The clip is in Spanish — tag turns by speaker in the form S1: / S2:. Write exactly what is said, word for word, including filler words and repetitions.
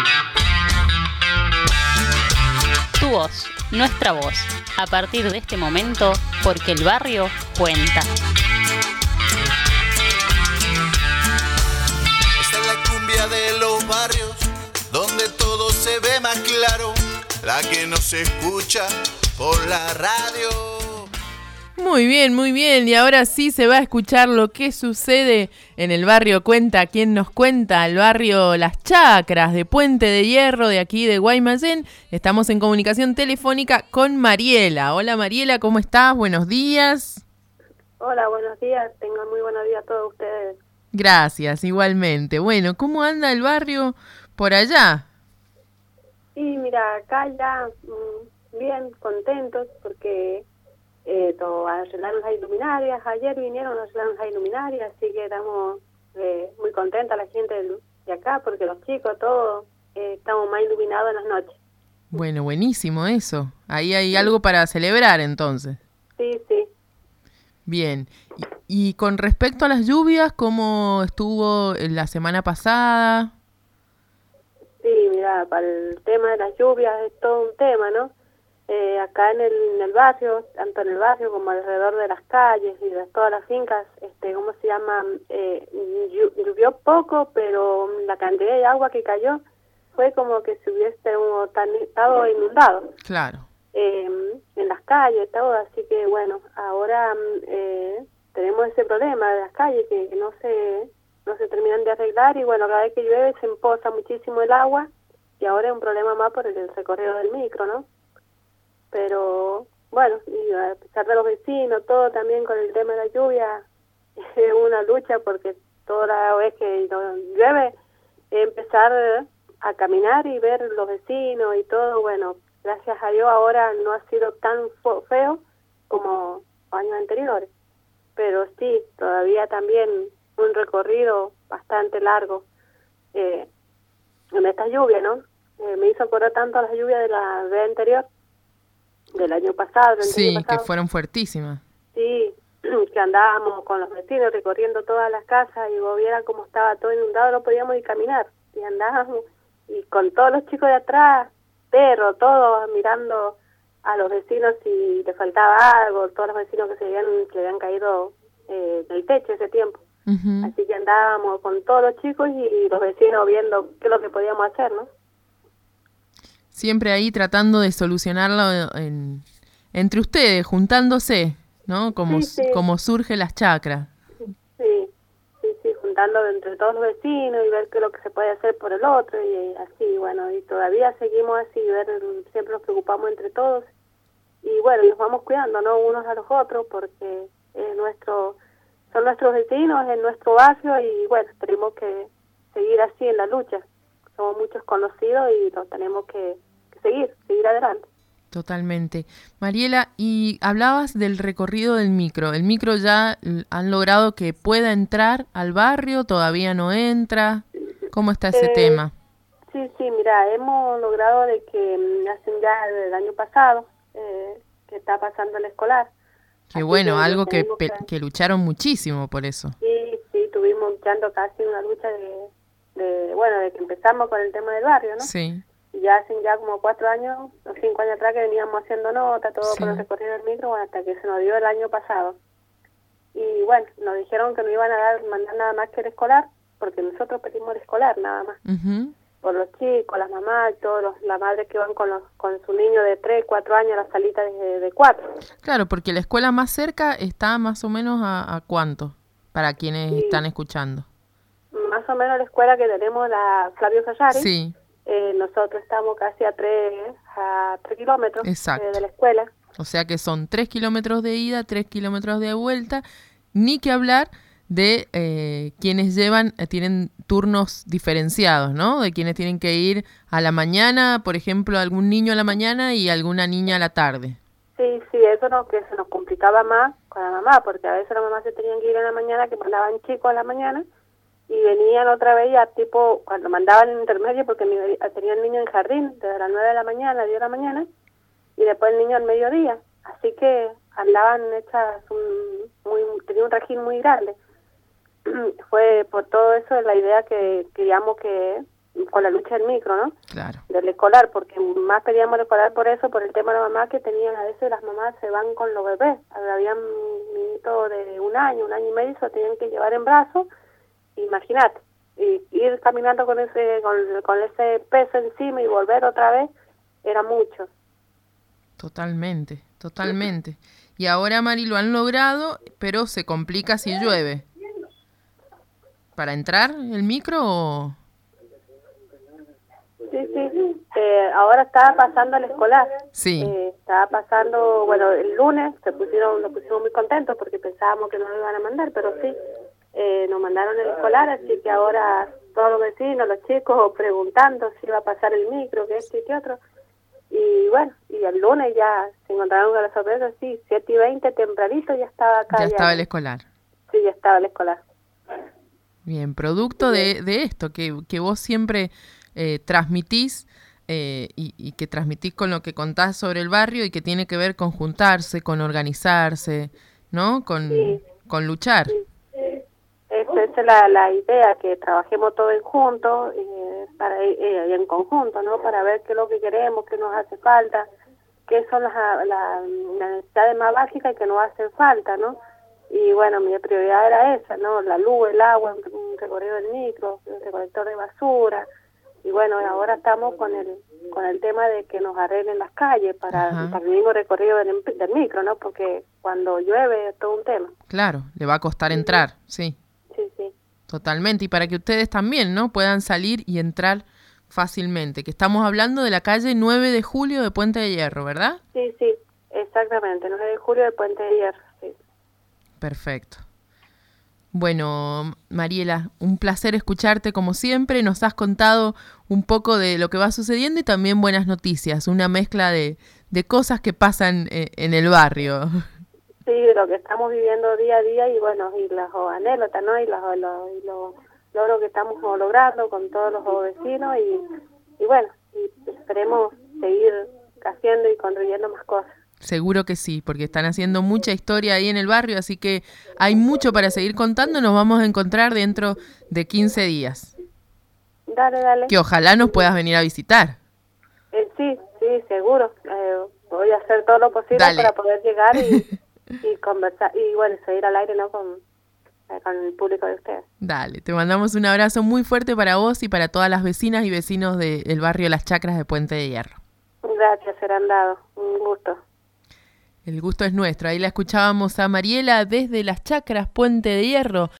S1: Tu voz, nuestra voz. A partir de este momento, porque el barrio cuenta.
S2: Esta es la cumbia de los barrios, donde todo se ve más claro, la que no se escucha por la radio.
S3: Muy bien, muy bien. Y ahora sí se va a escuchar lo que sucede en el barrio Cuenta. ¿Quién nos cuenta? El barrio Las Chacras de Puente de Hierro, de aquí de Guaymallén. Estamos en comunicación telefónica con Mariela. Hola Mariela, ¿cómo estás? Buenos días.
S4: Hola, buenos días. Tengan muy buenos días a todos ustedes.
S3: Gracias, igualmente. Bueno, ¿cómo anda el barrio por allá?
S4: Sí, mira, acá ya mmm, bien contentos porque... Eh, todo, arreglaron las iluminarias, ayer vinieron a arreglar las iluminarias, así que estamos eh, muy contentas la gente de, de acá, porque los chicos, todos, eh, estamos más iluminados en las noches.
S3: Bueno, buenísimo eso, ahí hay sí. algo para celebrar entonces.
S4: Sí, sí.
S3: Bien, y, y con respecto a las lluvias, ¿cómo estuvo la semana pasada?
S4: Sí, mira, para el tema de las lluvias es todo un tema, ¿no? Eh, acá en el, en el barrio, tanto en el barrio como alrededor de las calles y de todas las fincas, este, ¿cómo se llama? Eh, llovió poco, pero la cantidad de agua que cayó fue como que si hubiese un, estado inundado.
S3: Claro.
S4: Eh, en las calles, todo, así que bueno, ahora eh, tenemos ese problema de las calles que, que no se no se terminan de arreglar y bueno, cada vez que llueve se empoza muchísimo el agua y ahora es un problema más por el recorrido del micro, ¿no? Pero bueno, y a pesar de los vecinos, todo también con el tema de la lluvia, es una lucha porque toda la vez que llueve, empezar a caminar y ver los vecinos y todo, bueno, gracias a Dios ahora no ha sido tan feo como años anteriores, pero sí, todavía también un recorrido bastante largo eh, en esta lluvia, ¿no? Eh, me hizo acordar tanto a las lluvias de la vez anterior, del año pasado. Del
S3: sí,
S4: año pasado.
S3: Que fueron fuertísimas.
S4: Sí, que andábamos con los vecinos recorriendo todas las casas y vos vieras cómo estaba todo inundado, no podíamos ir caminar. Y andábamos, y con todos los chicos de atrás, perros, todos mirando a los vecinos si les faltaba algo, todos los vecinos que se habían, que le habían caído eh, del techo ese tiempo. Uh-huh. Así que andábamos con todos los chicos y los vecinos viendo qué es lo que podíamos hacer, ¿no?
S3: Siempre ahí tratando de solucionarlo en, entre ustedes, juntándose, ¿no? Como, sí, sí. como surge Las Chacras.
S4: Sí, sí, sí, juntando entre todos los vecinos y ver qué es lo que se puede hacer por el otro y así, bueno, y todavía seguimos así, ver, siempre nos preocupamos entre todos y bueno, nos vamos cuidando, ¿no? Unos a los otros porque es nuestro, son nuestros vecinos, es nuestro barrio y bueno, tenemos que seguir así en la lucha. Somos muchos conocidos y lo tenemos que, que seguir, seguir adelante.
S3: Totalmente. Mariela, y hablabas del recorrido del micro. ¿El micro ya han logrado que pueda entrar al barrio? ¿Todavía no entra? ¿Cómo está ese
S4: eh,
S3: tema?
S4: Sí, sí, mira, hemos logrado de que hacen ya el año pasado eh, que está pasando el escolar.
S3: Qué Así bueno, que algo que, que, que lucharon muchísimo por eso.
S4: Sí, sí, estuvimos luchando casi una lucha de... de bueno, de que empezamos con el tema del barrio, ¿no?
S3: Sí.
S4: Y ya hacen ya como cuatro años, o cinco años atrás que veníamos haciendo nota, todo sí. por el recorrido del micro, bueno, hasta que se nos dio el año pasado. Y bueno, nos dijeron que no iban a dar mandar nada más que el escolar, porque nosotros pedimos el escolar nada más. Uh-huh. Por los chicos, las mamás, todos los, las madres que van con los con su niño de tres, cuatro años a la salita de, de cuatro.
S3: Claro, porque la escuela más cerca está más o menos a, a ¿cuánto? Para quienes sí. están escuchando.
S4: Más o menos la escuela que tenemos, la Flavio Sayari,
S3: sí.
S4: eh, nosotros estamos casi a tres, a tres kilómetros eh, de la escuela.
S3: O sea que son tres kilómetros de ida, tres kilómetros de vuelta, ni que hablar de eh, quienes llevan, eh, tienen turnos diferenciados, ¿no? De quienes tienen que ir a la mañana, por ejemplo, algún niño a la mañana y alguna niña a la tarde.
S4: Sí, sí, eso no, que se nos complicaba más con la mamá, porque a veces las mamás se tenían que ir en la mañana, que mandaban chicos a la mañana, y venían otra vez ya tipo, cuando mandaban en intermedio, porque mi, tenía el niño en jardín, desde las nueve de la mañana a las diez de la mañana, y después el niño al mediodía, así que andaban hechas un, muy, tenía un régimen muy grande. Fue por todo eso la idea que queríamos que, con la lucha del micro, ¿no?
S3: Claro.
S4: Del escolar, porque más pedíamos el escolar por eso, por el tema de la mamá que tenían, a veces las mamás se van con los bebés, habían niñitos de un año, un año y medio, se lo tenían que llevar en brazos, imagínate, y ir caminando con ese, con, con ese peso encima y volver otra vez, era mucho.
S3: Totalmente, totalmente. Y ahora, Mari, lo han logrado, pero se complica si llueve. ¿Para entrar el micro o...?
S4: Sí, sí, eh, ahora estaba pasando el escolar.
S3: Sí.
S4: Eh, estaba pasando, bueno, el lunes se pusieron, nos pusimos muy contentos porque pensábamos que no lo iban a mandar, pero sí, eh, nos mandaron el escolar, así que ahora todos los vecinos, los chicos, preguntando si iba a pasar el micro, que este y que otro. Y bueno, y el lunes ya se encontraron con la sorpresa, sí, siete y veinte, tempranito ya estaba acá.
S3: Ya,
S4: ya
S3: estaba el escolar.
S4: Sí, ya estaba el escolar.
S3: Bien, producto de, de esto, que, que vos siempre eh, transmitís eh, y, y que transmitís con lo que contás sobre el barrio y que tiene que ver con juntarse, con organizarse, ¿no? Con,
S4: sí.
S3: con luchar.
S4: Sí. Esa es la, la idea, que trabajemos todos en juntos, eh, para, eh, en conjunto, ¿no? Para ver qué es lo que queremos, qué nos hace falta, qué son las, la, las necesidades más básicas que nos hacen falta, ¿no? Y bueno, mi prioridad era esa, ¿no? La luz, el agua, un recorrido del micro, el recolector de basura. Y bueno, ahora estamos con el con el tema de que nos arreglen las calles para, para el mismo recorrido del, del micro, ¿no? Porque cuando llueve es todo un tema.
S3: Claro, le va a costar entrar, sí.
S4: Sí, sí.
S3: Totalmente, y para que ustedes también, ¿no? Puedan salir y entrar fácilmente, que estamos hablando de la calle nueve de julio de Puente de Hierro, ¿verdad?
S4: Sí, sí, exactamente, nueve de julio de Puente de Hierro, sí.
S3: Perfecto. Bueno, Mariela, un placer escucharte como siempre, nos has contado un poco de lo que va sucediendo y también buenas noticias, una mezcla de, de cosas que pasan eh, en el barrio.
S4: Sí, lo que estamos viviendo día a día y bueno, y las anécdotas, ¿no? Y los, los, y los logros que estamos logrando con todos los vecinos y, y bueno, y esperemos seguir haciendo y construyendo más cosas.
S3: Seguro que sí, porque están haciendo mucha historia ahí en el barrio, así que hay mucho para seguir contando. Nos vamos a encontrar dentro de quince días.
S4: Dale, dale.
S3: Que ojalá nos puedas venir a visitar.
S4: Eh, sí, sí, seguro. Eh, voy a hacer todo lo posible dale. Para poder llegar y, y conversar y bueno, seguir al aire, ¿no? Con, eh, con el público de ustedes.
S3: Dale, te mandamos un abrazo muy fuerte para vos y para todas las vecinas y vecinos del barrio Las Chacras de Puente de Hierro.
S4: Gracias, serán dado. Un gusto.
S3: El gusto es nuestro. Ahí la escuchábamos a Mariela desde Las Chacras, Puente de Hierro.